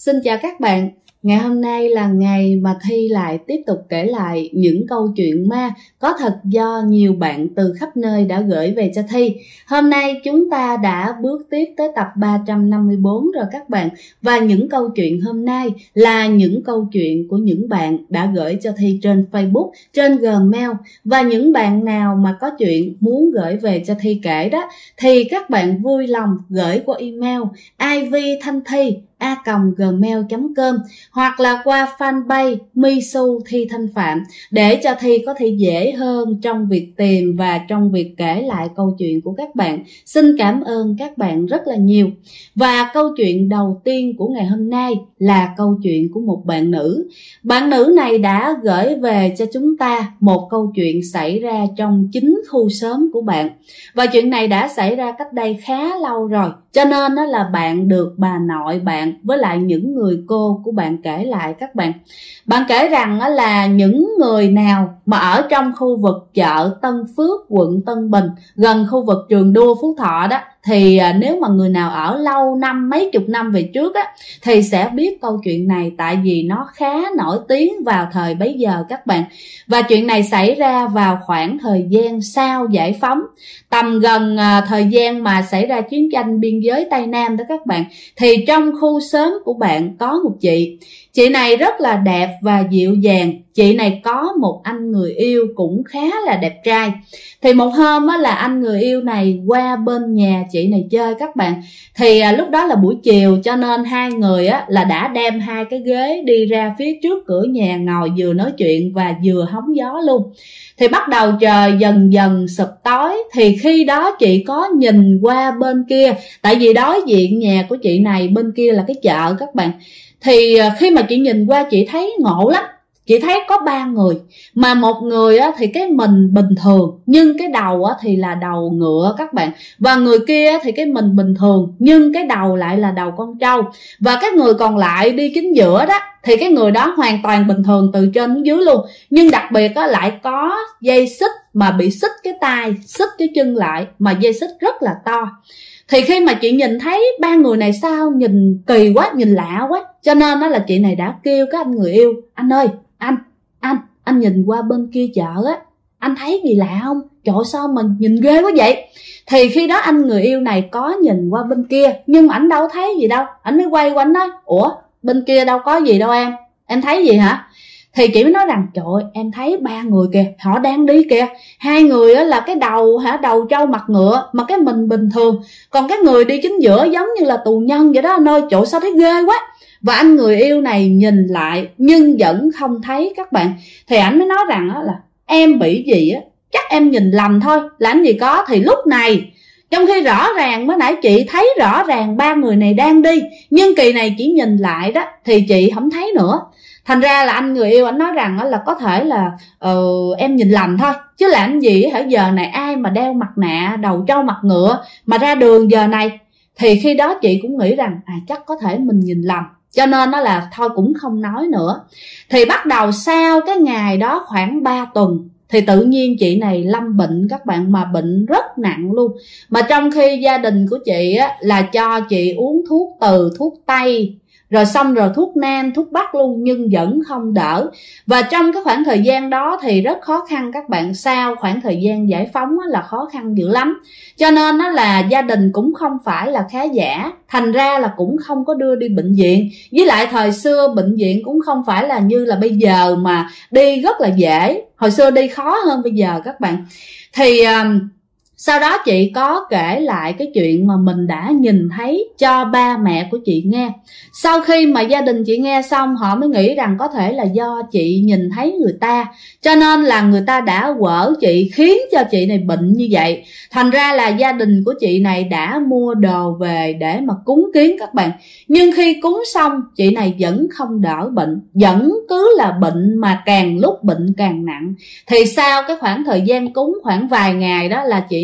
Xin chào các bạn. Ngày hôm nay là ngày mà Thi lại tiếp tục kể lại những câu chuyện ma có thật do nhiều bạn từ khắp nơi đã gửi về cho Thi. Hôm nay chúng ta đã bước tiếp tới tập 354 rồi các bạn. Và những câu chuyện hôm nay là những câu chuyện của những bạn đã gửi cho Thi trên Facebook, trên Gmail. Và những bạn nào mà có chuyện muốn gửi về cho Thi kể đó thì các bạn vui lòng gửi qua email ivthanthi@gmail.com hoặc là qua fanpage Misu Thi Thanh Phạm để cho Thi có thể dễ hơn trong việc tìm và trong việc kể lại câu chuyện của các bạn. Xin cảm ơn các bạn rất là nhiều. Và câu chuyện đầu tiên của ngày hôm nay là câu chuyện của một bạn nữ. Bạn nữ này đã gửi về cho chúng ta một câu chuyện xảy ra trong chính khu xóm của bạn. Và chuyện này đã xảy ra cách đây khá lâu rồi, cho nên đó là bạn được bà nội bạn với lại những người cô của bạn kể lại các bạn. Bạn kể rằng là những người nào mà ở trong khu vực chợ Tân Phước, quận Tân Bình, gần khu vực trường đua Phú Thọ đó, thì nếu mà người nào ở lâu năm, mấy chục năm về trước á, thì sẽ biết câu chuyện này, tại vì nó khá nổi tiếng vào thời bấy giờ các bạn. Và chuyện này xảy ra vào khoảng thời gian sau giải phóng, tầm gần thời gian mà xảy ra chiến tranh biên giới Tây Nam đó các bạn. Thì trong khu xóm của bạn có một chị này rất là đẹp và dịu dàng. Chị này có một anh người yêu cũng khá là đẹp trai. Thì một hôm á, là anh người yêu này qua bên nhà chị này chơi các bạn. Thì lúc đó là buổi chiều, cho nên hai người á, là đã đem hai cái ghế đi ra phía trước cửa nhà ngồi vừa nói chuyện và vừa hóng gió luôn. Thì bắt đầu trời dần dần sụp tối. Thì khi đó chị có nhìn qua bên kia, tại vì đối diện nhà của chị này bên kia là cái chợ các bạn. Thì khi mà chị nhìn qua chị thấy ngộ lắm. Chị thấy có ba người, mà một người á, thì cái mình bình thường nhưng cái đầu á, thì là đầu ngựa các bạn. Và người kia thì cái mình bình thường nhưng cái đầu lại là đầu con trâu. Và cái người còn lại đi chính giữa đó thì cái người đó hoàn toàn bình thường từ trên đến dưới luôn. Nhưng đặc biệt á, lại có dây xích mà bị xích cái tay, xích cái chân lại, mà dây xích rất là to. Thì khi mà chị nhìn thấy ba người này sao nhìn kỳ quá, nhìn lạ quá, cho nên đó là chị này đã kêu cái anh người yêu: anh ơi, anh nhìn qua bên kia chợ á, anh thấy gì lạ không? Trời, sao mà nhìn ghê quá vậy? Thì khi đó anh người yêu này có nhìn qua bên kia, nhưng mà ảnh đâu thấy gì đâu. Ảnh mới quay qua ảnh nói: ủa, bên kia đâu có gì đâu em thấy gì hả? Thì chị mới nói rằng: trời ơi, em thấy ba người kìa, họ đang đi kìa. Hai người á, là cái đầu đầu trâu mặt ngựa, mà cái mình bình thường. Còn cái người đi chính giữa giống như là tù nhân vậy đó anh ơi. Trời, sao thấy ghê quá. Và anh người yêu này nhìn lại nhưng vẫn không thấy các bạn. Thì ảnh mới nói rằng là: em bị gì á, chắc em nhìn lầm thôi, làm gì có. Thì lúc này, trong khi rõ ràng mới nãy chị thấy rõ ràng ba người này đang đi, nhưng kỳ này chỉ nhìn lại đó thì chị không thấy nữa. Thành ra là anh người yêu ảnh nói rằng là có thể là em nhìn lầm thôi, chứ làm gì hả, giờ này ai mà đeo mặt nạ đầu trâu mặt ngựa mà ra đường giờ này. Thì khi đó chị cũng nghĩ rằng chắc có thể mình nhìn lầm, cho nên nó là thôi cũng không nói nữa. Thì bắt đầu sau cái ngày đó khoảng 3 tuần thì tự nhiên chị này lâm bệnh các bạn, mà bệnh rất nặng luôn. Mà trong khi gia đình của chị á, là cho chị uống thuốc từ, thuốc Tây, rồi xong rồi thuốc Nam, thuốc Bắc luôn, nhưng vẫn không đỡ. Và trong cái khoảng thời gian đó thì rất khó khăn các bạn. Sau khoảng thời gian giải phóng là khó khăn dữ lắm. Cho nên là gia đình cũng không phải là khá giả, thành ra là cũng không có đưa đi bệnh viện. Với lại thời xưa bệnh viện cũng không phải là như là bây giờ mà đi rất là dễ. Hồi xưa đi khó hơn bây giờ các bạn. Thì sau đó chị có kể lại cái chuyện mà mình đã nhìn thấy cho ba mẹ của chị nghe. Sau khi mà gia đình chị nghe xong, họ mới nghĩ rằng có thể là do chị nhìn thấy người ta, cho nên là người ta đã quở chị, khiến cho chị này bệnh như vậy. Thành ra là gia đình của chị này đã mua đồ về để mà cúng kiến các bạn. Nhưng khi cúng xong, chị này vẫn không đỡ bệnh, vẫn cứ là bệnh, mà càng lúc bệnh càng nặng. Thì sau cái khoảng thời gian cúng khoảng vài ngày đó là chị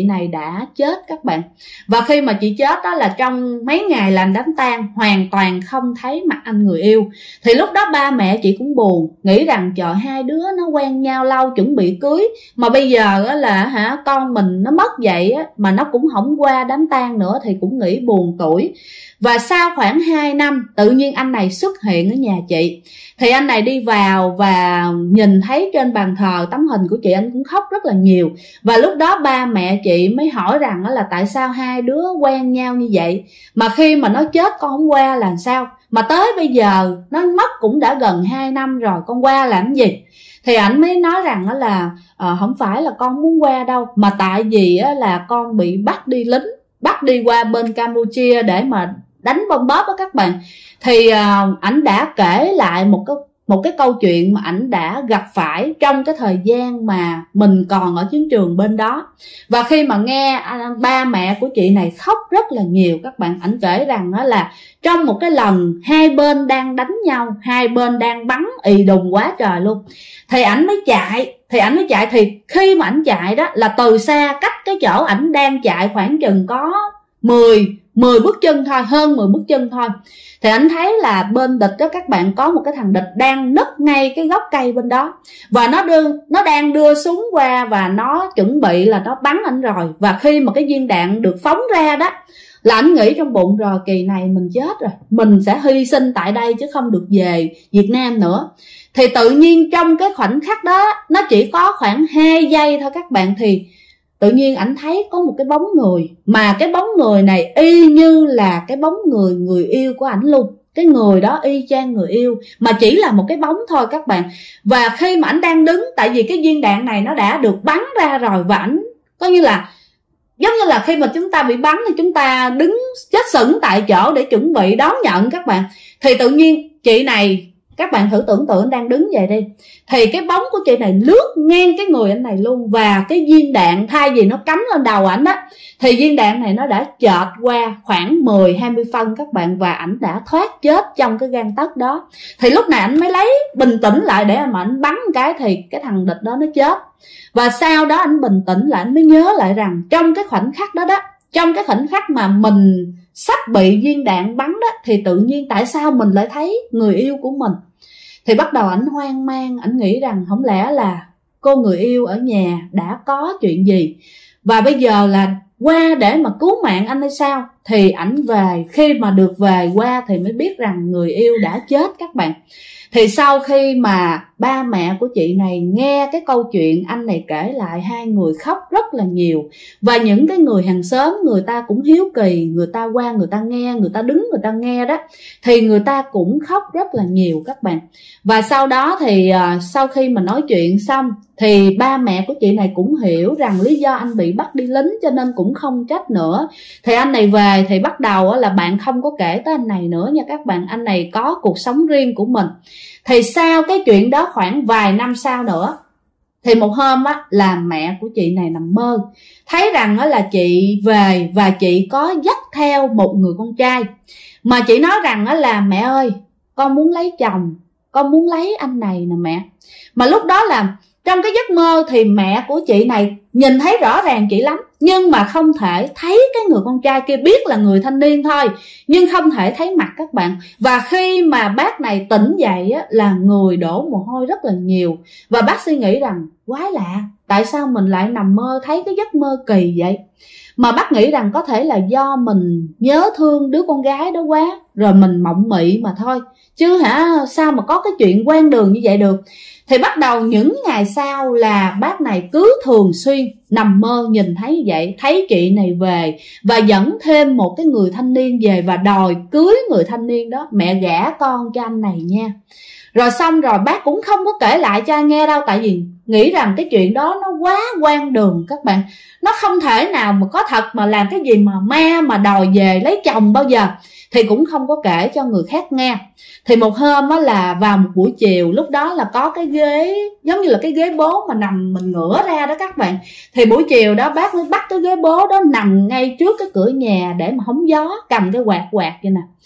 này đã chết các bạn. Và khi mà chị chết đó là trong mấy ngày làm đám tang, hoàn toàn không thấy mặt anh người yêu. Thì lúc đó ba mẹ chị cũng buồn, nghĩ rằng trời, hai đứa nó quen nhau lâu, chuẩn bị cưới, mà bây giờ là con mình nó mất vậy mà nó cũng không qua đám tang nữa, thì cũng nghĩ buồn tuổi. Và sau khoảng 2 năm tự nhiên anh này xuất hiện ở nhà chị. Thì anh này đi vào và nhìn thấy trên bàn thờ tấm hình của chị, anh cũng khóc rất là nhiều. Và lúc đó ba mẹ chị mới hỏi rằng là tại sao hai đứa quen nhau như vậy, mà khi mà nó chết con không qua là sao, mà tới bây giờ nó mất cũng đã gần 2 năm rồi, con qua làm gì. Thì ảnh mới nói rằng là không phải là con muốn qua đâu, mà tại vì là con bị bắt đi lính, bắt đi qua bên Campuchia để mà đánh bom bóp đó các bạn. Thì ảnh đã kể lại một cái câu chuyện mà ảnh đã gặp phải trong cái thời gian mà mình còn ở chiến trường bên đó. Và khi mà nghe ba mẹ của chị này khóc rất là nhiều các bạn, ảnh kể rằng là trong một cái lần hai bên đang đánh nhau, hai bên đang bắn ì đùng quá trời luôn, thì ảnh mới chạy. Thì khi mà ảnh chạy đó là từ xa, cách cái chỗ ảnh đang chạy khoảng chừng có 10 bước chân thôi, hơn 10 bước chân thôi, thì anh thấy là bên địch đó các bạn, có một cái thằng địch đang nấp ngay cái gốc cây bên đó, và nó đang đưa súng qua và nó chuẩn bị là nó bắn anh rồi. Và khi mà cái viên đạn được phóng ra đó là anh nghĩ trong bụng rồi, kỳ này mình chết rồi, mình sẽ hy sinh tại đây chứ không được về Việt Nam nữa. Thì tự nhiên trong cái khoảnh khắc đó, nó chỉ có khoảng 2 giây thôi các bạn, thì tự nhiên ảnh thấy có một cái bóng người, mà cái bóng người này y như là cái bóng người yêu của ảnh luôn. Cái người đó y chang người yêu, mà chỉ là một cái bóng thôi các bạn. Và khi mà ảnh đang đứng, tại vì cái viên đạn này nó đã được bắn ra rồi, và ảnh coi như là giống như là khi mà chúng ta bị bắn thì chúng ta đứng chết sững tại chỗ để chuẩn bị đón nhận các bạn. Thì tự nhiên chị này, các bạn thử tưởng tượng đang đứng vậy đi, thì cái bóng của chị này lướt ngang cái người anh này luôn. Và cái viên đạn thay vì nó cắm lên đầu ảnh á, thì viên đạn này nó đã chợt qua khoảng 10-20 phân các bạn, và ảnh đã thoát chết trong cái gang tấc đó. Thì lúc này ảnh mới lấy bình tĩnh lại để mà ảnh bắn một cái, thì cái thằng địch đó nó chết. Và sau đó ảnh bình tĩnh lại, ảnh mới nhớ lại rằng trong cái khoảnh khắc đó trong cái khoảnh khắc mà mình sắp bị viên đạn bắn đó, thì tự nhiên tại sao mình lại thấy người yêu của mình. Thì bắt đầu ảnh hoang mang, ảnh nghĩ rằng không lẽ là cô người yêu ở nhà đã có chuyện gì, và bây giờ là qua để mà cứu mạng anh hay sao. Thì ảnh về, khi mà được về qua thì mới biết rằng người yêu đã chết các bạn. Thì sau khi mà ba mẹ của chị này nghe cái câu chuyện anh này kể lại, hai người khóc rất là nhiều. Và những cái người hàng xóm, người ta cũng hiếu kỳ, người ta qua người ta nghe, người ta đứng người ta nghe đó, thì người ta cũng khóc rất là nhiều các bạn. Và sau đó thì sau khi mà nói chuyện xong, thì ba mẹ của chị này cũng hiểu rằng lý do anh bị bắt đi lính, cho nên cũng không trách nữa. Thì anh này về thì bắt đầu là bạn không có kể tới anh này nữa nha các bạn. Anh này có cuộc sống riêng của mình. Thì sau cái chuyện đó khoảng vài năm sau nữa, thì một hôm là mẹ của chị này nằm mơ, thấy rằng là chị về và chị có dắt theo một người con trai. Mà chị nói rằng là mẹ ơi, con muốn lấy chồng, con muốn lấy anh này nè mẹ. Mà lúc đó là trong cái giấc mơ thì mẹ của chị này nhìn thấy rõ ràng chị lắm, nhưng mà không thể thấy cái người con trai kia, biết là người thanh niên thôi, nhưng không thể thấy mặt các bạn. Và khi mà bác này tỉnh dậy là người đổ mồ hôi rất là nhiều. Và bác suy nghĩ rằng quái lạ, tại sao mình lại nằm mơ thấy cái giấc mơ kỳ vậy. Mà bác nghĩ rằng có thể là do mình nhớ thương đứa con gái đó quá, rồi mình mộng mị mà thôi, chứ sao mà có cái chuyện quan đường như vậy được. Thì bắt đầu những ngày sau là bác này cứ thường xuyên nằm mơ nhìn thấy như vậy, thấy chị này về và dẫn thêm một cái người thanh niên về và đòi cưới người thanh niên đó, mẹ gả con cho anh này nha. Rồi xong rồi bác cũng không có kể lại cho anh nghe đâu, tại vì nghĩ rằng cái chuyện đó nó quá hoang đường các bạn. Nó không thể nào mà có thật mà làm cái gì mà ma mà đòi về lấy chồng bao giờ. Thì cũng không có kể cho người khác nghe. Thì một hôm là vào một buổi chiều, lúc đó là có cái ghế giống như là cái ghế bố mà nằm mình ngửa ra đó các bạn. Thì buổi chiều đó bác mới bắt cái ghế bố đó nằm ngay trước cái cửa nhà để mà hóng gió, cầm cái quạt vậy nè.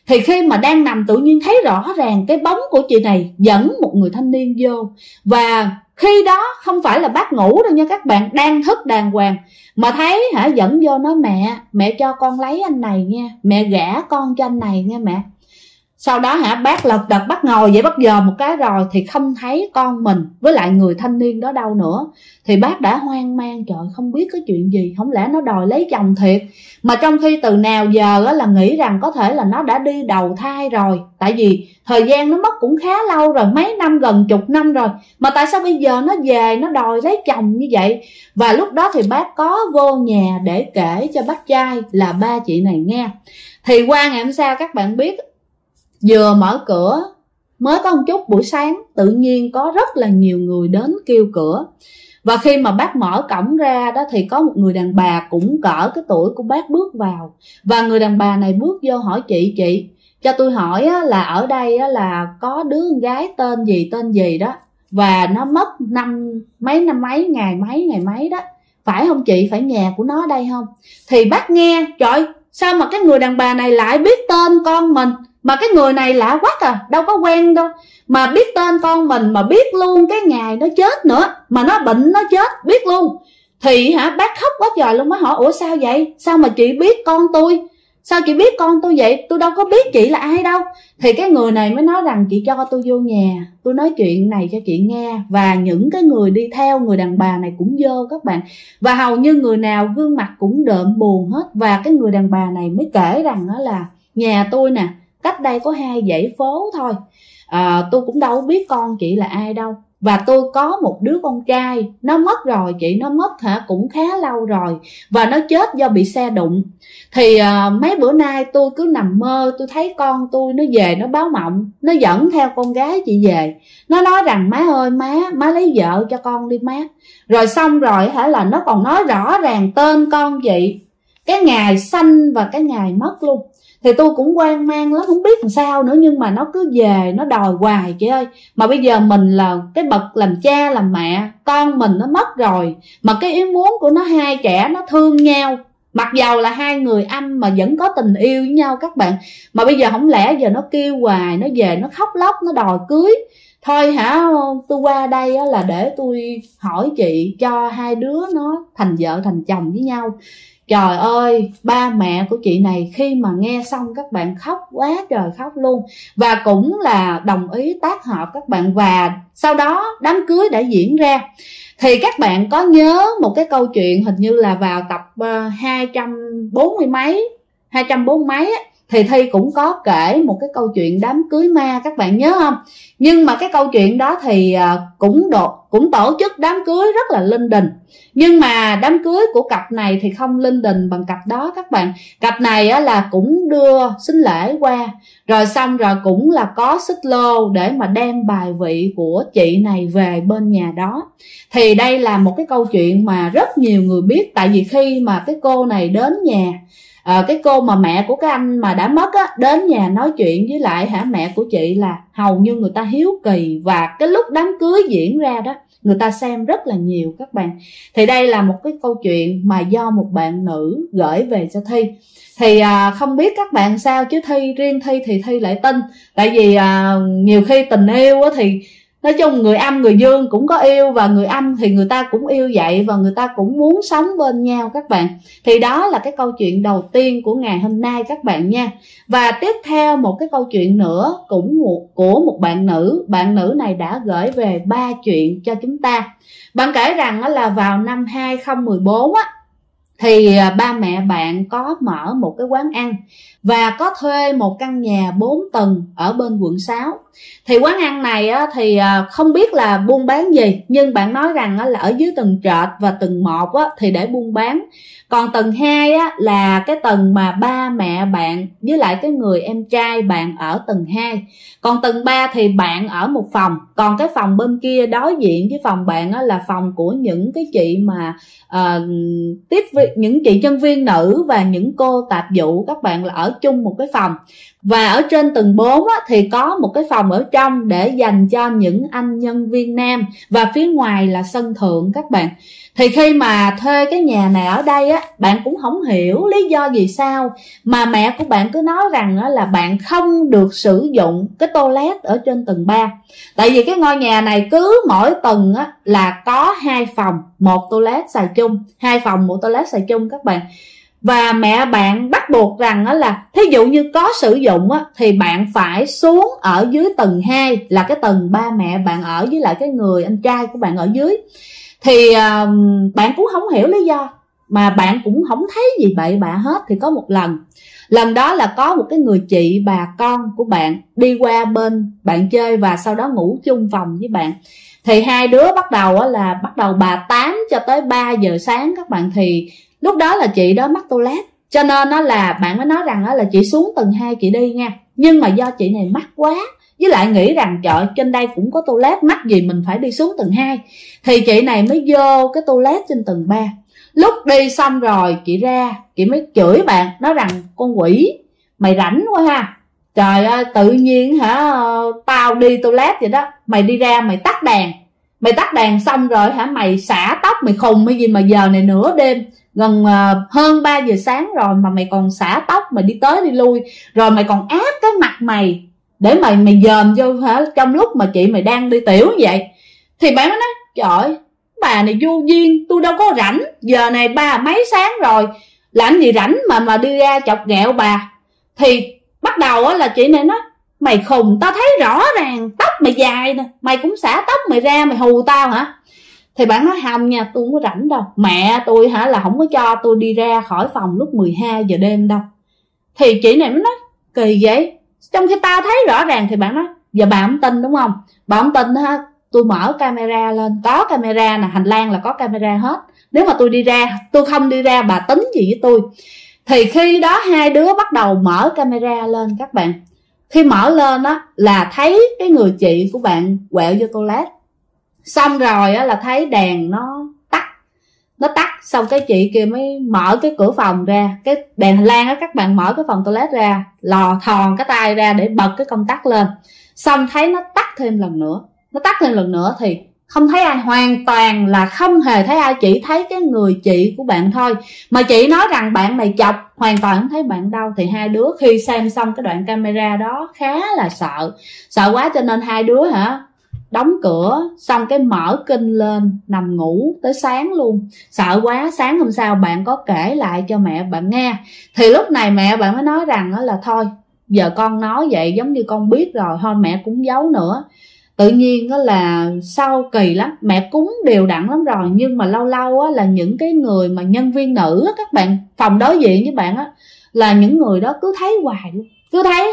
Thì khi mà đang nằm tự nhiên thấy rõ ràng cái bóng của chị này dẫn một người thanh niên vô. Và khi đó không phải là bác ngủ đâu nha các bạn, đang thức đàng hoàng, mà thấy dẫn vô nói mẹ cho con lấy anh này nha, mẹ gả con cho anh này nha mẹ. Sau đó bác lật đật bác ngồi vậy, bác dòm một cái rồi thì không thấy con mình với lại người thanh niên đó đâu nữa. Thì bác đã hoang mang, trời không biết cái chuyện gì, không lẽ nó đòi lấy chồng thiệt. Mà trong khi từ nào giờ là nghĩ rằng có thể là nó đã đi đầu thai rồi, tại vì thời gian nó mất cũng khá lâu rồi, mấy năm, gần chục năm rồi, mà tại sao bây giờ nó về nó đòi lấy chồng như vậy. Và lúc đó thì bác có vô nhà để kể cho bác trai là ba chị này nghe. Thì qua ngày hôm sau các bạn biết, vừa mở cửa mới có một chút buổi sáng, tự nhiên có rất là nhiều người đến kêu cửa. Và khi mà bác mở cổng ra đó thì có một người đàn bà cũng cỡ cái tuổi của bác bước vào. Và người đàn bà này bước vô hỏi chị cho tôi hỏi là ở đây là có đứa con gái tên gì đó, và nó mất năm mấy ngày mấy đó, phải không chị, phải nhà của nó đây không? Thì bác nghe, trời sao mà cái người đàn bà này lại biết tên con mình, mà cái người này lạ quá à, đâu có quen đâu, mà biết tên con mình, mà biết luôn cái ngày nó chết nữa, mà nó bệnh nó chết biết luôn. Thì bác khóc quá trời luôn, mới hỏi ủa sao vậy, sao mà chị biết con tôi, sao chị biết con tôi vậy, tôi đâu có biết chị là ai đâu. Thì cái người này mới nói rằng chị cho tôi vô nhà, tôi nói chuyện này cho chị nghe. Và những cái người đi theo người đàn bà này cũng vô các bạn, và hầu như người nào gương mặt cũng đượm buồn hết. Và cái người đàn bà này mới kể rằng đó là nhà tôi nè, cách đây có 2 dãy phố thôi, tôi cũng đâu biết con chị là ai đâu. Và tôi có một đứa con trai, nó mất rồi chị, nó mất cũng khá lâu rồi, và nó chết do bị xe đụng. Thì mấy bữa nay tôi cứ nằm mơ, tôi thấy con tôi nó về, nó báo mộng, nó dẫn theo con gái chị về. Nó nói rằng má ơi má lấy vợ cho con đi má. Rồi xong rồi là nó còn nói rõ ràng tên con chị, cái ngày sanh và cái ngày mất luôn. Thì tôi cũng hoang mang lắm, không biết làm sao nữa, nhưng mà nó cứ về nó đòi hoài chị ơi. Mà bây giờ mình là cái bậc làm cha làm mẹ, con mình nó mất rồi, mà cái ý muốn của nó hai trẻ nó thương nhau, mặc dầu là hai người anh mà vẫn có tình yêu với nhau các bạn. Mà bây giờ không lẽ giờ nó kêu hoài, nó về nó khóc lóc, nó đòi cưới. Thôi tôi qua đây là để tôi hỏi chị cho hai đứa nó thành vợ thành chồng với nhau. Trời ơi, ba mẹ của chị này khi mà nghe xong các bạn khóc quá trời khóc luôn. Và cũng là đồng ý tác hợp các bạn. Và sau đó đám cưới đã diễn ra. Thì các bạn có nhớ một cái câu chuyện, hình như là vào tập 240 mấy thì Thi cũng có kể một cái câu chuyện đám cưới ma, các bạn nhớ không? Nhưng mà cái câu chuyện đó thì cũng tổ chức đám cưới rất là linh đình. Nhưng mà đám cưới của cặp này thì không linh đình bằng cặp đó các bạn. Cặp này là cũng đưa sính lễ qua, rồi xong rồi cũng là có xích lô để mà đem bài vị của chị này về bên nhà đó. Thì đây là một cái câu chuyện mà rất nhiều người biết. Tại vì khi mà cái cô này đến nhà, cái cô mà mẹ của cái anh mà đã mất đến nhà nói chuyện với lại mẹ của chị, là hầu như người ta hiếu kỳ. Và cái lúc đám cưới diễn ra đó, người ta xem rất là nhiều các bạn. Thì đây là một cái câu chuyện mà do một bạn nữ gửi về cho Thi. Thì không biết các bạn sao, chứ riêng Thi thì Thi lại tin. Tại vì nhiều khi tình yêu thì nói chung người âm người dương cũng có yêu, và người âm thì người ta cũng yêu vậy, và người ta cũng muốn sống bên nhau các bạn. Thì đó là cái câu chuyện đầu tiên của ngày hôm nay các bạn nha. Và tiếp theo một cái câu chuyện nữa cũng của một bạn nữ này đã gửi về 3 chuyện cho chúng ta. Bạn kể rằng là vào năm 2014 thì ba mẹ bạn có mở một cái quán ăn và có thuê một căn nhà 4 tầng ở bên quận 6. Thì quán ăn này thì không biết là buôn bán gì, nhưng bạn nói rằng là ở dưới tầng trệt và tầng 1 thì để buôn bán. Còn tầng 2 là cái tầng mà ba mẹ bạn với lại cái người em trai bạn ở tầng 2. Còn tầng 3 thì bạn ở một phòng. Còn cái phòng bên kia đối diện với phòng bạn là phòng của những cái chị mà những chị nhân viên nữ và những cô tạp vụ, các bạn là ở chung một cái phòng. Và ở trên tầng 4 thì có một cái phòng ở trong để dành cho những anh nhân viên nam, và phía ngoài là sân thượng các bạn. Thì khi mà thuê cái nhà này ở đây bạn cũng không hiểu lý do vì sao mà mẹ của bạn cứ nói rằng là bạn không được sử dụng cái toilet ở trên tầng 3. Tại vì cái ngôi nhà này cứ mỗi tầng là có 2 phòng, 1 toilet xài chung, 2 phòng 1 toilet xài chung các bạn. Và mẹ bạn bắt buộc rằng là thí dụ như có sử dụng thì bạn phải xuống ở dưới tầng 2, là cái tầng ba mẹ bạn ở với lại cái người anh trai của bạn ở dưới. Thì bạn cũng không hiểu lý do, mà bạn cũng không thấy gì bậy bạ hết. Thì có một lần đó là có một cái người chị bà con của bạn đi qua bên bạn chơi và sau đó ngủ chung phòng với bạn. Thì hai đứa bắt đầu bà 8 cho tới 3 giờ sáng các bạn. Thì lúc đó là chị đó mắc toilet, cho nên là bạn mới nói rằng là chị xuống tầng 2 chị đi nha. Nhưng mà do chị này mắc quá, với lại nghĩ rằng trời, trên đây cũng có toilet, mắc gì mình phải đi xuống tầng 2. Thì chị này mới vô cái toilet trên tầng 3. Lúc đi xong rồi chị ra, chị mới chửi bạn, nói rằng con quỷ, mày rảnh quá ha. Trời ơi, tự nhiên tao đi toilet vậy đó, mày đi ra mày tắt đèn. Mày tắt đèn xong rồi mày xả tóc, mày khùng hay gì mà giờ này nửa đêm, gần hơn 3 giờ sáng rồi mà mày còn xả tóc, mày đi tới đi lui, rồi mày còn áp cái mặt mày để mày dòm vô trong lúc mà chị mày đang đi tiểu như vậy. Thì bạn mới nói trời, bà này vô duyên, tôi đâu có rảnh, giờ này 3 mấy sáng rồi, làm gì rảnh mà đi ra chọc ghẹo bà. Thì bắt đầu là chị này nói mày khùng, tao thấy rõ ràng tóc mày dài nè, mày cũng xả tóc mày ra, mày hù tao hả? Thì bạn nói không nha, tôi không có rảnh đâu, mẹ tôi là không có cho tôi đi ra khỏi phòng lúc 12 giờ đêm đâu. Thì chị này mới nói kỳ vậy, trong khi tao thấy rõ ràng. Thì bạn nói giờ bà không tin đúng không? Bà không tin tôi mở camera lên, có camera nè, hành lang là có camera hết. Nếu mà tôi không đi ra, bà tính gì với tôi? Thì khi đó hai đứa bắt đầu mở camera lên các bạn. Khi mở lên là thấy cái người chị của bạn quẹo vô toilet. Xong rồi là thấy đèn nó tắt, xong cái chị kia mới mở cái cửa phòng ra, cái đèn hành lang các bạn, mở cái phòng toilet ra, lò thòn cái tay ra để bật cái công tắc lên. Xong thấy nó tắt thêm lần nữa, thì không thấy ai, hoàn toàn là không hề thấy ai, chỉ thấy cái người chị của bạn thôi. Mà chị nói rằng bạn này chọc, hoàn toàn không thấy bạn đâu. Thì hai đứa khi xem xong cái đoạn camera đó khá là sợ quá, cho nên hai đứa đóng cửa, xong cái mở kinh lên nằm ngủ tới sáng luôn. Sợ quá, sáng hôm sau bạn có kể lại cho mẹ bạn nghe. Thì lúc này mẹ bạn mới nói rằng là thôi, giờ con nói vậy giống như con biết rồi, thôi mẹ cũng giấu nữa. Tự nhiên là sau kỳ lắm, mẹ cúng đều đặn lắm rồi, nhưng mà lâu lâu là những cái người mà nhân viên nữ các bạn, phòng đối diện với bạn là những người đó cứ thấy hoài luôn. Cứ thấy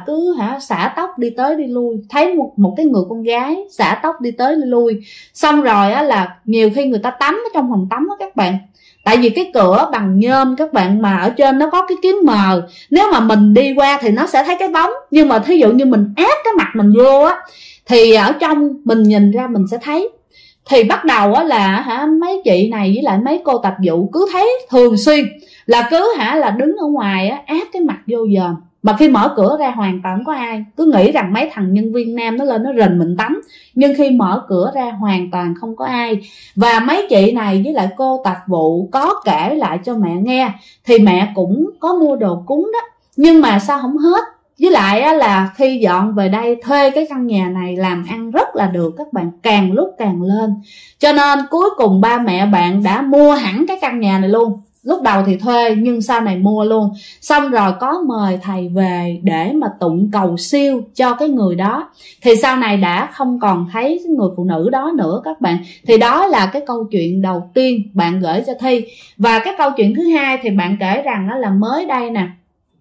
xả tóc đi tới đi lui, thấy một cái người con gái xả tóc đi tới đi lui. Xong rồi là nhiều khi người ta tắm ở trong phòng tắm các bạn, tại vì cái cửa bằng nhôm các bạn, mà ở trên nó có cái kiếng mờ, nếu mà mình đi qua thì nó sẽ thấy cái bóng, nhưng mà thí dụ như mình ép cái mặt mình vô thì ở trong mình nhìn ra mình sẽ thấy. Thì bắt đầu là mấy chị này với lại mấy cô tạp vụ cứ thấy thường xuyên là cứ là đứng ở ngoài áp cái mặt vô dòm. Mà khi mở cửa ra hoàn toàn không có ai, cứ nghĩ rằng mấy thằng nhân viên nam nó lên nó rình mình tắm, nhưng khi mở cửa ra hoàn toàn không có ai. Và mấy chị này với lại cô tạp vụ có kể lại cho mẹ nghe, thì mẹ cũng có mua đồ cúng đó, nhưng mà sao không hết. Với lại là khi dọn về đây thuê cái căn nhà này làm ăn rất là được các bạn, càng lúc càng lên. Cho nên cuối cùng ba mẹ bạn đã mua hẳn cái căn nhà này luôn. Lúc đầu thì thuê nhưng sau này mua luôn. Xong rồi có mời thầy về để mà tụng cầu siêu cho cái người đó. Thì sau này đã không còn thấy cái người phụ nữ đó nữa các bạn. Thì đó là cái câu chuyện đầu tiên bạn gửi cho Thi. Và cái câu chuyện thứ hai thì bạn kể rằng là mới đây nè,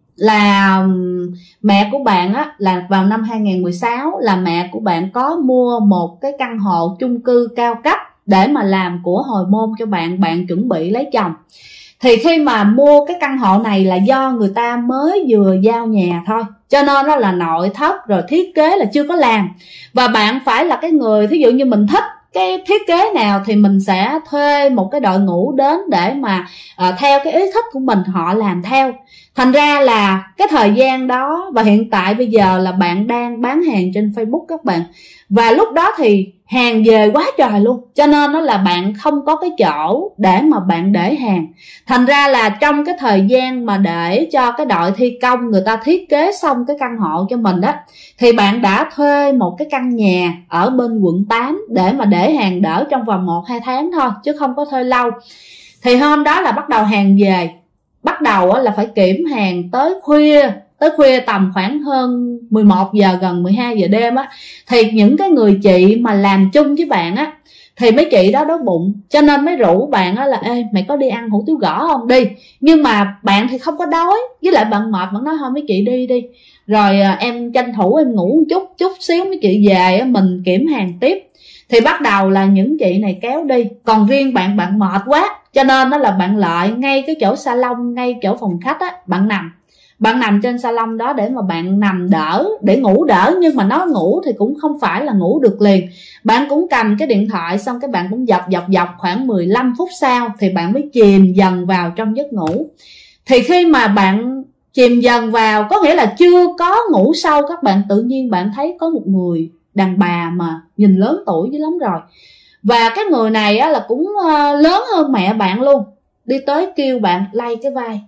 là mẹ của bạn là vào năm 2016 là mẹ của bạn có mua một cái căn hộ chung cư cao cấp để mà làm của hồi môn cho bạn chuẩn bị lấy chồng. Thì khi mà mua cái căn hộ này là do người ta mới vừa giao nhà thôi, cho nên đó là nội thất rồi thiết kế là chưa có làm. Và bạn phải là cái người, thí dụ như mình thích cái thiết kế nào thì mình sẽ thuê một cái đội ngũ đến để mà theo cái ý thích của mình họ làm theo. Thành ra là cái thời gian đó, và hiện tại bây giờ là bạn đang bán hàng trên Facebook các bạn, và lúc đó thì hàng về quá trời luôn, cho nên nó là bạn không có cái chỗ để mà bạn để hàng. Thành ra là trong cái thời gian mà để cho cái đội thi công người ta thiết kế xong cái căn hộ cho mình đó, thì bạn đã thuê một cái căn nhà ở bên quận 8 để mà để hàng đỡ trong vòng 1-2 tháng thôi, chứ không có thuê lâu. Thì hôm đó là bắt đầu hàng về, bắt đầu là phải kiểm hàng tới khuya tầm khoảng hơn 11 giờ, gần 12 giờ đêm á. Thì những cái người chị mà làm chung với bạn á, thì mấy chị đó đói bụng, cho nên mới rủ bạn á là ê mày có đi ăn hủ tiếu gõ không, đi. Nhưng mà bạn thì không có đói, với lại bạn mệt, bạn nói thôi mấy chị đi rồi em tranh thủ em ngủ một chút xíu mấy chị về mình kiểm hàng tiếp. Thì bắt đầu là những chị này kéo đi, còn riêng bạn mệt quá, cho nên đó là bạn lại ngay cái chỗ salon, ngay chỗ phòng khách á, bạn nằm trên salon đó để mà bạn nằm đỡ, để ngủ đỡ. Nhưng mà nói ngủ thì cũng không phải là ngủ được liền, bạn cũng cầm cái điện thoại, xong cái bạn cũng dọc khoảng 15 phút sau thì bạn mới chìm dần vào trong giấc ngủ. Thì khi mà bạn chìm dần vào, có nghĩa là chưa có ngủ sâu các bạn, tự nhiên bạn thấy có một người đàn bà mà nhìn lớn tuổi dữ lắm rồi, và cái người này á là cũng lớn hơn mẹ bạn luôn, đi tới kêu bạn, lay cái vai,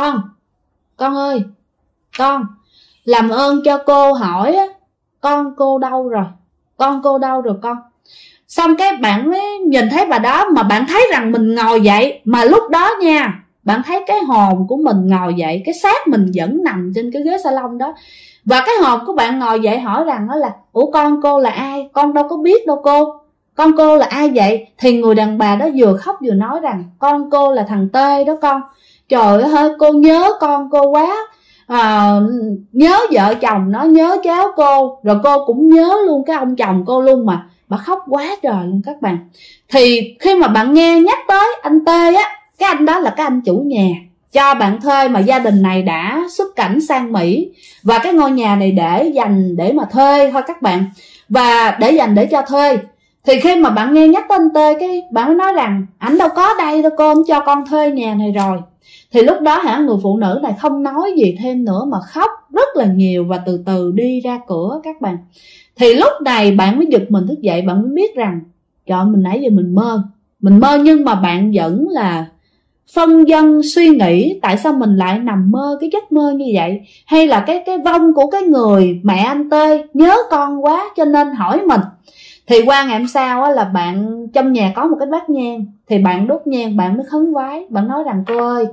con ơi, con làm ơn cho cô hỏi á, con cô đâu rồi con. Xong cái bạn mới nhìn thấy bà đó, mà bạn thấy rằng mình ngồi dậy, mà lúc đó nha, bạn thấy cái hồn của mình ngồi dậy, cái xác mình vẫn nằm trên cái ghế salon đó. Và cái hồn của bạn ngồi dậy hỏi rằng đó là ủa con cô là ai, con đâu có biết đâu con cô là ai vậy. Thì người đàn bà đó vừa khóc vừa nói rằng con cô là thằng Tê đó con. Trời ơi, cô nhớ con cô quá, nhớ vợ chồng nó, nhớ cháu cô, rồi cô cũng nhớ luôn cái ông chồng cô luôn, mà bà khóc quá trời luôn các bạn. Thì khi mà bạn nghe nhắc tới anh Tê á, cái anh đó là cái anh chủ nhà cho bạn thuê, mà gia đình này đã xuất cảnh sang Mỹ, và cái ngôi nhà này để dành để mà thuê thôi các bạn, và để dành để cho thuê. Thì khi mà bạn nghe nhắc tới anh Tê, cái bạn mới nói rằng ảnh đâu có đây đâu cô, ông cho con thuê nhà này rồi. Thì lúc đó người phụ nữ này không nói gì thêm nữa mà khóc rất là nhiều, và từ từ đi ra cửa các bạn. Thì lúc này bạn mới giật mình thức dậy, bạn mới biết rằng trời, mình nãy giờ mình mơ, nhưng mà bạn vẫn là phân vân suy nghĩ tại sao mình lại nằm mơ cái giấc mơ như vậy, hay là cái vong của cái người mẹ anh Tê nhớ con quá cho nên hỏi mình. Thì qua ngày hôm sau á, là bạn trong nhà có một cái bát nhang, thì bạn đốt nhang, bạn mới khấn vái, bạn nói rằng cô ơi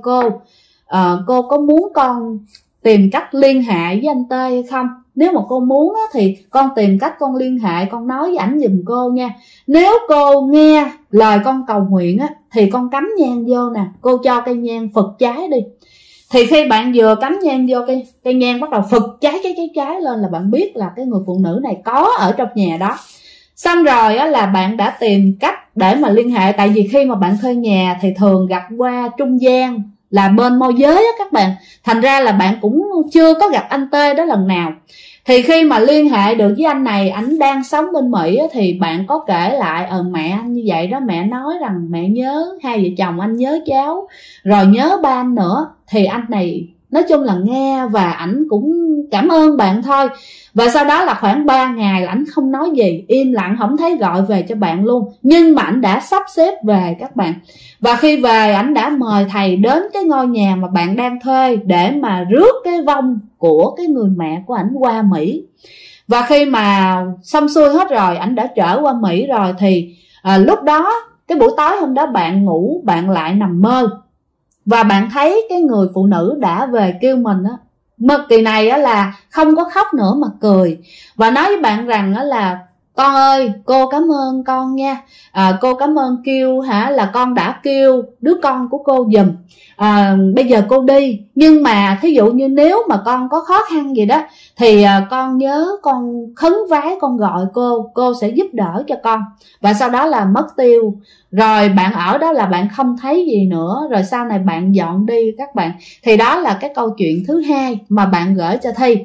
cô có muốn con tìm cách liên hệ với anh Tê hay không? Nếu mà cô muốn á, thì con tìm cách con liên hệ, con nói với ảnh giùm cô nha. Nếu cô nghe lời con cầu nguyện á, thì con cắm nhang vô nè, cô cho cây nhang phật cháy đi. Thì khi bạn vừa cắm nhang vô, cây nhang bắt đầu phật cháy lên, là bạn biết là cái người phụ nữ này có ở trong nhà đó. Xong rồi á, là bạn đã tìm cách để mà liên hệ, tại vì khi mà bạn thuê nhà thì thường gặp qua trung gian là bên môi giới á các bạn. Thành ra là bạn cũng chưa có gặp anh Tê đó lần nào. Thì khi mà liên hệ được với anh này, anh đang sống bên Mỹ á, thì bạn có kể lại mẹ anh như vậy đó, mẹ nói rằng mẹ nhớ hai vợ chồng anh, nhớ cháu, rồi nhớ ba anh nữa. Thì anh này nói chung là nghe và ảnh cũng cảm ơn bạn thôi. Và sau đó là khoảng 3 ngày là ảnh không nói gì, im lặng, không thấy gọi về cho bạn luôn. Nhưng mà ảnh đã sắp xếp về các bạn. Và khi về, ảnh đã mời thầy đến cái ngôi nhà mà bạn đang thuê để mà rước cái vong của cái người mẹ của ảnh qua Mỹ. Và khi mà xong xuôi hết rồi, ảnh đã trở qua Mỹ rồi, thì lúc đó cái buổi tối hôm đó bạn ngủ, bạn lại nằm mơ, và bạn thấy cái người phụ nữ đã về kêu mình á. Mơ kỳ này á là không có khóc nữa mà cười, và nói với bạn rằng á là con ơi, cô cảm ơn con nha, cô cảm ơn kêu là con đã kêu đứa con của cô giùm, bây giờ cô đi, nhưng mà thí dụ như nếu mà con có khó khăn gì đó thì con nhớ con khấn vái, con gọi cô sẽ giúp đỡ cho con. Và sau đó là mất tiêu, rồi bạn ở đó là bạn không thấy gì nữa, rồi sau này bạn dọn đi các bạn. Thì đó là cái câu chuyện thứ hai mà bạn gửi cho Thi.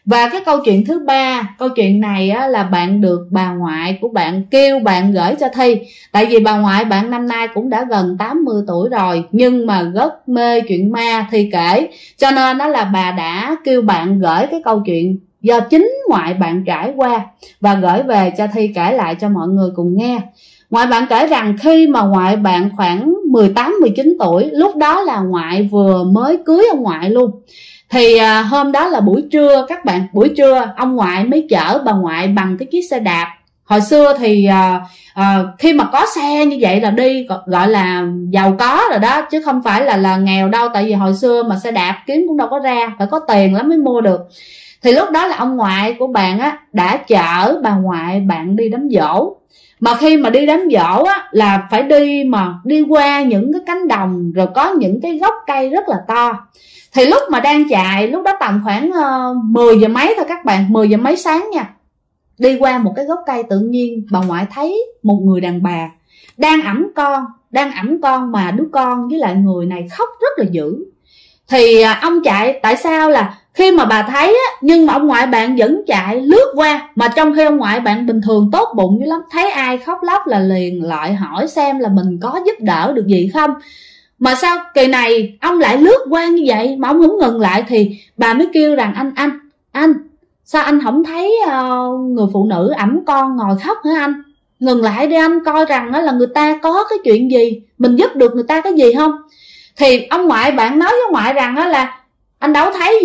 Và cái câu chuyện thứ ba, câu chuyện này á, là bạn được bà ngoại của bạn kêu bạn gửi cho Thi. Tại vì bà ngoại bạn năm nay cũng đã gần 80 tuổi rồi, nhưng mà rất mê chuyện ma Thi kể, cho nên đó là bà đã kêu bạn gửi cái câu chuyện do chính ngoại bạn trải qua và gửi về cho Thi kể lại cho mọi người cùng nghe. Ngoại bạn kể rằng khi mà ngoại bạn khoảng 18-19 tuổi, lúc đó là ngoại vừa mới cưới ông ngoại luôn. Thì hôm đó là buổi trưa các bạn, buổi trưa ông ngoại mới chở bà ngoại bằng cái chiếc xe đạp. Hồi xưa thì khi mà có xe như vậy là đi gọi là giàu có rồi đó, chứ không phải là nghèo đâu. Tại vì hồi xưa mà xe đạp kiếm cũng đâu có ra, phải có tiền lắm mới mua được. Thì lúc đó là ông ngoại của bạn á đã chở bà ngoại bạn đi đám giỗ. Mà khi mà đi đám giỗ á là phải đi qua những cái cánh đồng, rồi có những cái gốc cây rất là to. Thì lúc mà đang chạy, lúc đó tầm khoảng 10 giờ mấy thôi các bạn, 10 giờ mấy sáng nha, đi qua một cái gốc cây, tự nhiên bà ngoại thấy một người đàn bà đang ẵm con mà đứa con với lại người này khóc rất là dữ. Thì ông chạy, tại sao là khi mà bà thấy á, nhưng mà ông ngoại bạn vẫn chạy lướt qua, mà trong khi ông ngoại bạn bình thường tốt bụng dữ lắm, thấy ai khóc lóc là liền lại hỏi xem là mình có giúp đỡ được gì không. Mà sao kỳ này ông lại lướt qua như vậy mà ông không ngừng lại. Thì bà mới kêu rằng anh sao anh không thấy người phụ nữ ẵm con ngồi khóc hả anh? Ngừng lại đi anh, coi rằng là người ta có cái chuyện gì, mình giúp được người ta cái gì không. Thì ông ngoại bạn nói với ngoại rằng là anh đâu thấy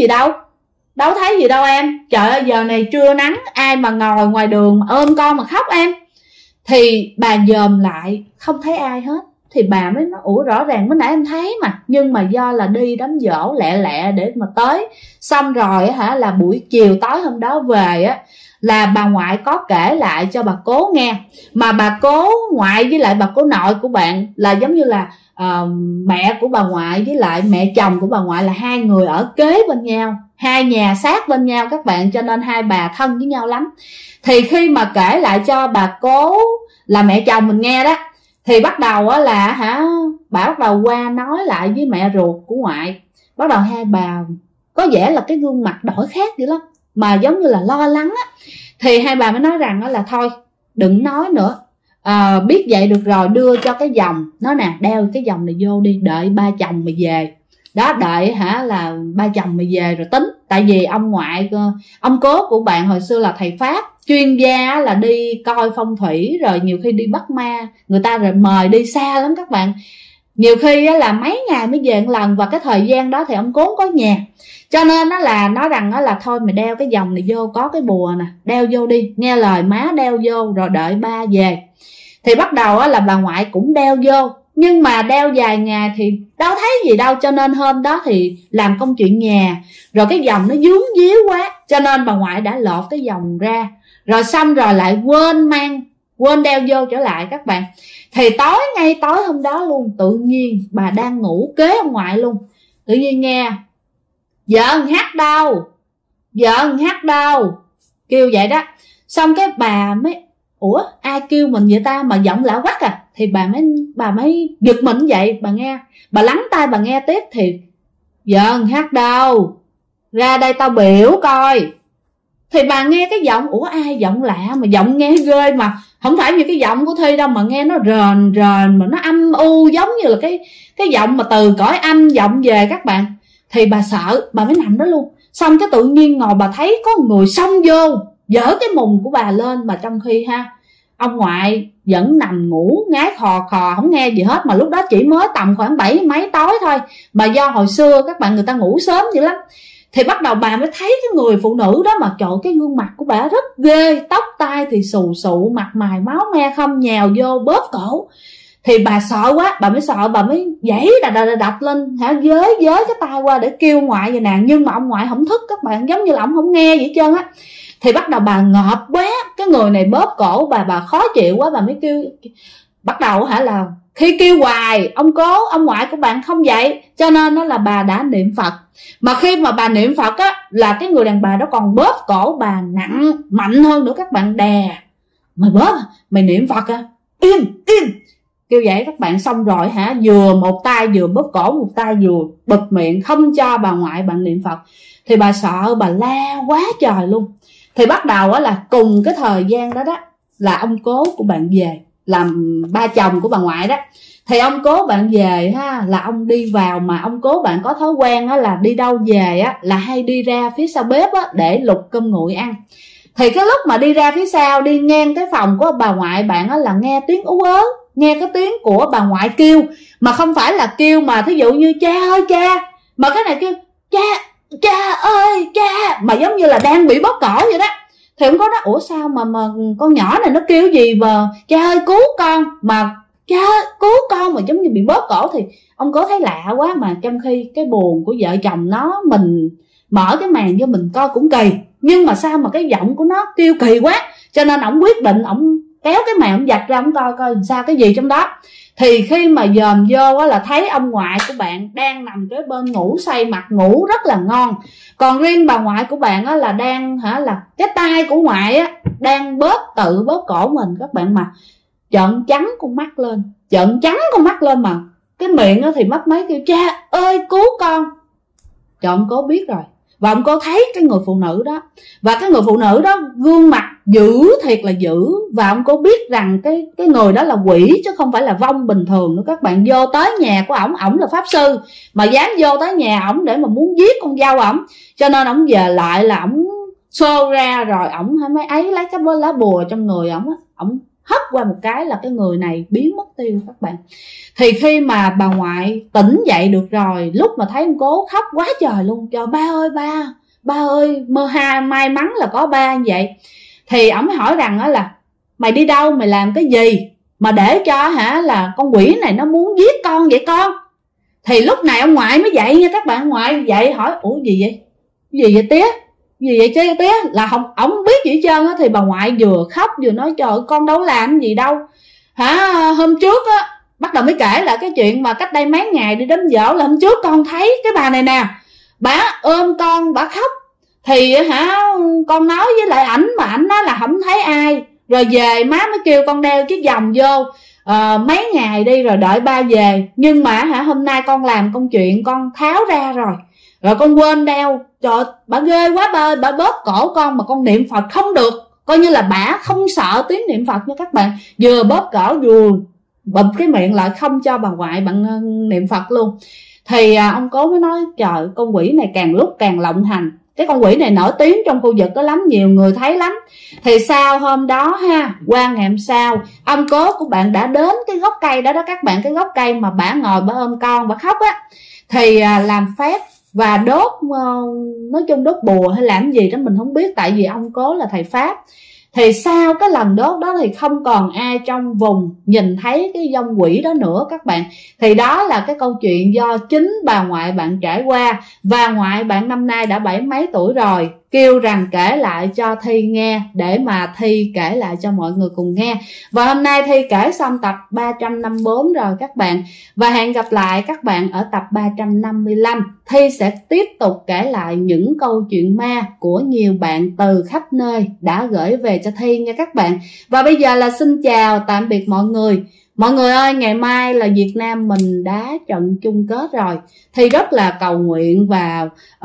gì đâu em, trời ơi giờ này trưa nắng ai mà ngồi ngoài đường mà ôm con mà khóc em. Thì bà dòm lại không thấy ai hết. Thì bà mới nói ủa rõ ràng mới nãy em thấy mà, nhưng mà do là đi đám giỗ lẹ để mà tới. Xong rồi là buổi chiều tối hôm đó về á, là bà ngoại có kể lại cho bà cố nghe. Mà bà cố ngoại với lại bà cố nội của bạn là giống như là mẹ của bà ngoại với lại mẹ chồng của bà ngoại là hai người ở kế bên nhau, hai nhà sát bên nhau các bạn, cho nên hai bà thân với nhau lắm. Thì khi mà kể lại cho bà cố là mẹ chồng mình nghe đó, thì bắt đầu á là bà bắt đầu qua nói lại với mẹ ruột của ngoại. Bắt đầu hai bà có vẻ là cái gương mặt đổi khác dữ lắm, mà giống như là lo lắng á. Thì hai bà mới nói rằng là thôi đừng nói nữa, biết vậy được rồi, đưa cho cái vòng nó nè, đeo cái vòng này vô đi, đợi ba chồng mày về đó, đợi là ba chồng mày về rồi tính. Tại vì ông cố của bạn hồi xưa là thầy pháp chuyên gia, là đi coi phong thủy, rồi nhiều khi đi bắt ma người ta, rồi mời đi xa lắm các bạn, nhiều khi là mấy ngày mới về một lần. Và cái thời gian đó thì ông cố có nhà, cho nên nó là nói rằng là thôi mày đeo cái vòng này vô, có cái bùa nè, đeo vô đi, nghe lời má đeo vô rồi đợi ba về. Thì bắt đầu là bà ngoại cũng đeo vô, nhưng mà đeo vài ngày thì đâu thấy gì đâu, cho nên hôm đó thì làm công chuyện nhà, rồi cái vòng nó vướng víu quá, cho nên bà ngoại đã lột cái vòng ra, rồi xong rồi lại quên đeo vô trở lại các bạn. Thì ngay tối hôm đó luôn, tự nhiên bà đang ngủ kế ông ngoại luôn, tự nhiên nghe vợ hát đâu kêu vậy đó. Xong cái bà mới ủa ai kêu mình vậy ta mà giọng lạ quắc à. Thì bà mới giật mình vậy, bà nghe, bà lắng tai bà nghe tiếp. Thì vợ hát đâu, ra đây tao biểu coi. Thì bà nghe cái giọng ủa ai giọng lạ mà giọng nghe ghê, mà không phải như cái giọng của Thi đâu, mà nghe nó rền mà nó âm u, giống như là cái giọng mà từ cõi âm vọng về các bạn. Thì bà sợ, bà mới nằm đó luôn. Xong cái tự nhiên ngồi bà thấy có người xông vô dỡ cái mùng của bà lên, mà trong khi ông ngoại vẫn nằm ngủ ngái khò không nghe gì hết. Mà lúc đó chỉ mới tầm khoảng 7 mấy tối thôi, mà do hồi xưa các bạn người ta ngủ sớm dữ lắm. Thì bắt đầu bà mới thấy cái người phụ nữ đó, mà trời, cái gương mặt của bà rất ghê, tóc tai thì xù xụ, mặt mày máu me không, nhào vô bóp cổ. Thì bà sợ quá, bà mới sợ, bà mới giãy đập lên giới cái tay qua để kêu ngoại vậy nè. Nhưng mà ông ngoại không thức các bạn, giống như là ông không nghe gì hết trơn á. Thì bắt đầu bà ngợp quá, cái người này bóp cổ bà khó chịu quá, bà mới kêu. Bắt đầu là khi kêu hoài ông ngoại của bạn không dậy, cho nên đó là bà đã niệm Phật. Mà khi mà bà niệm Phật á, là cái người đàn bà đó còn bóp cổ bà nặng mạnh hơn nữa các bạn, đè. Mày bóp, mày niệm Phật à, im. kêu vậy các bạn. Xong rồi hả, vừa một tay vừa bóp cổ, một tay vừa bịt miệng, không cho bà ngoại bạn niệm Phật. Thì bà sợ, bà la quá trời luôn. Thì bắt đầu á là cùng cái thời gian đó đó là ông cố của bạn về, làm ba chồng của bà ngoại đó. Thì ông cố bạn về ha, là ông đi vào, mà ông cố bạn có thói quen á là đi đâu về á là hay đi ra phía sau bếp á để lục cơm nguội ăn. Thì cái lúc mà đi ra phía sau, đi ngang cái phòng của bà ngoại bạn á là nghe tiếng ú ớ, nghe cái tiếng của bà ngoại kêu, mà không phải là kêu mà thí dụ như cha ơi cha, mà cái này kêu cha ơi cha, mà giống như là đang bị bóp cổ vậy đó. Thì ông có nói ủa sao mà con nhỏ này nó kêu gì mà cha ơi cứu con, mà cha ơi cứu con, mà giống như bị bóp cổ. Thì ông có thấy lạ quá, mà trong khi cái buồn của vợ chồng nó, mình mở cái màn vô mình coi cũng kỳ, nhưng mà sao mà cái giọng của nó kêu kỳ quá, cho nên ổng quyết định ổng kéo cái màn ổng giặt ra, ổng coi coi sao, cái gì trong đó. Thì khi mà dòm vô á là thấy ông ngoại của bạn đang nằm kế bên ngủ say mặt, ngủ rất là ngon. Còn riêng bà ngoại của bạn á là đang là cái tay của ngoại á đang tự bóp cổ mình các bạn, mà trợn trắng con mắt lên, trợn trắng con mắt lên, mà cái miệng á thì mấp máy kêu cha ơi cứu con. Trời, ông cố biết rồi, và ông cố thấy cái người phụ nữ đó, và cái người phụ nữ đó gương mặt dữ thiệt là dữ, và ông cố biết rằng cái người đó là quỷ chứ không phải là vong bình thường nữa các bạn. Vô tới nhà của ổng là pháp sư, mà dám vô tới nhà ổng để mà muốn giết con dâu ổng, cho nên ổng về lại là ổng xô ra, rồi ổng mới ấy lấy cái lá bùa trong người ổng hất qua một cái là cái người này biến mất tiêu các bạn. Thì khi mà bà ngoại tỉnh dậy được rồi, lúc mà thấy ông cố khóc quá trời luôn, trời ba ơi ba ơi, may mắn là có ba như vậy. Thì ổng mới hỏi rằng là mày đi đâu, mày làm cái gì mà để cho là con quỷ này nó muốn giết con vậy con. Thì lúc này ông ngoại mới dậy nha các bạn. Ngoại dậy hỏi ủa gì vậy tía, gì vậy chứ tía, là ổng biết gì hết trơn á. Thì bà ngoại vừa khóc vừa nói trời ơi, con đâu làm gì đâu hôm trước á, bắt đầu mới kể là cái chuyện mà cách đây mấy ngày đi đến dỗ, là hôm trước con thấy cái bà này nè, bà ôm con bà khóc. Thì con nói với lại ảnh, mà ảnh nói là không thấy ai, rồi về má mới kêu con đeo chiếc vòng vô mấy ngày đi rồi đợi ba về. Nhưng mà hôm nay con làm công chuyện con tháo ra rồi con quên đeo. Trời, bà ghê quá bà ơi, bà bóp cổ con mà con niệm Phật không được, coi như là bà không sợ tiếng niệm Phật nha các bạn. Vừa bóp cổ vừa bụp cái miệng lại, không cho bà ngoại bạn niệm Phật luôn. Thì ông cố mới nói trời, con quỷ này càng lúc càng lộng hành. Cái con quỷ này nổi tiếng trong khu vực đó lắm, nhiều người thấy lắm. Thì sau hôm đó qua ngày hôm sau, ông cố của bạn đã đến cái gốc cây đó các bạn, cái gốc cây mà bà ngồi bà ôm con bà khóc á. Thì làm phép và đốt, nói chung đốt bùa hay làm gì đó mình không biết, tại vì ông cố là thầy pháp. Thì sau cái lần đốt đó thì không còn ai trong vùng nhìn thấy cái vong quỷ đó nữa các bạn. Thì đó là cái câu chuyện do chính bà ngoại bạn trải qua. Và ngoại bạn năm nay đã 70 mấy tuổi rồi, kêu rằng kể lại cho Thi nghe, để mà Thi kể lại cho mọi người cùng nghe. Và hôm nay Thi kể xong tập 354 rồi các bạn. Và hẹn gặp lại các bạn ở tập 355. Thi sẽ tiếp tục kể lại những câu chuyện ma của nhiều bạn từ khắp nơi đã gửi về cho Thi nha các bạn. Và bây giờ là xin chào tạm biệt mọi người. Mọi người ơi, ngày mai là Việt Nam mình đá trận chung kết rồi. Thì rất là cầu nguyện và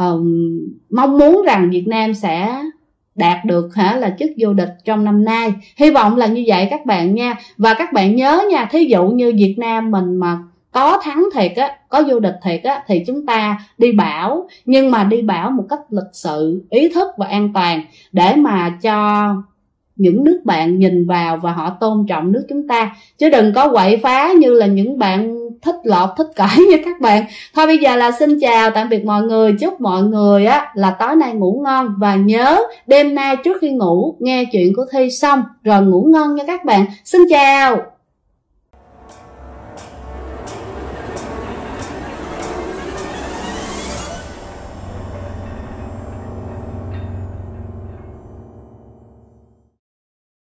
mong muốn rằng Việt Nam sẽ đạt được là chức vô địch trong năm nay. Hy vọng là như vậy các bạn nha. Và các bạn nhớ nha, thí dụ như Việt Nam mình mà có thắng thiệt á, có vô địch thiệt á, thì chúng ta đi bão, nhưng mà đi bão một cách lịch sự, ý thức và an toàn, để mà cho những nước bạn nhìn vào và họ tôn trọng nước chúng ta, chứ đừng có quậy phá như là những bạn thích lọt thích cãi nha các bạn. Thôi bây giờ là xin chào tạm biệt mọi người, chúc mọi người là tối nay ngủ ngon, và nhớ đêm nay trước khi ngủ nghe chuyện của Thi xong rồi ngủ ngon nha các bạn. Xin chào.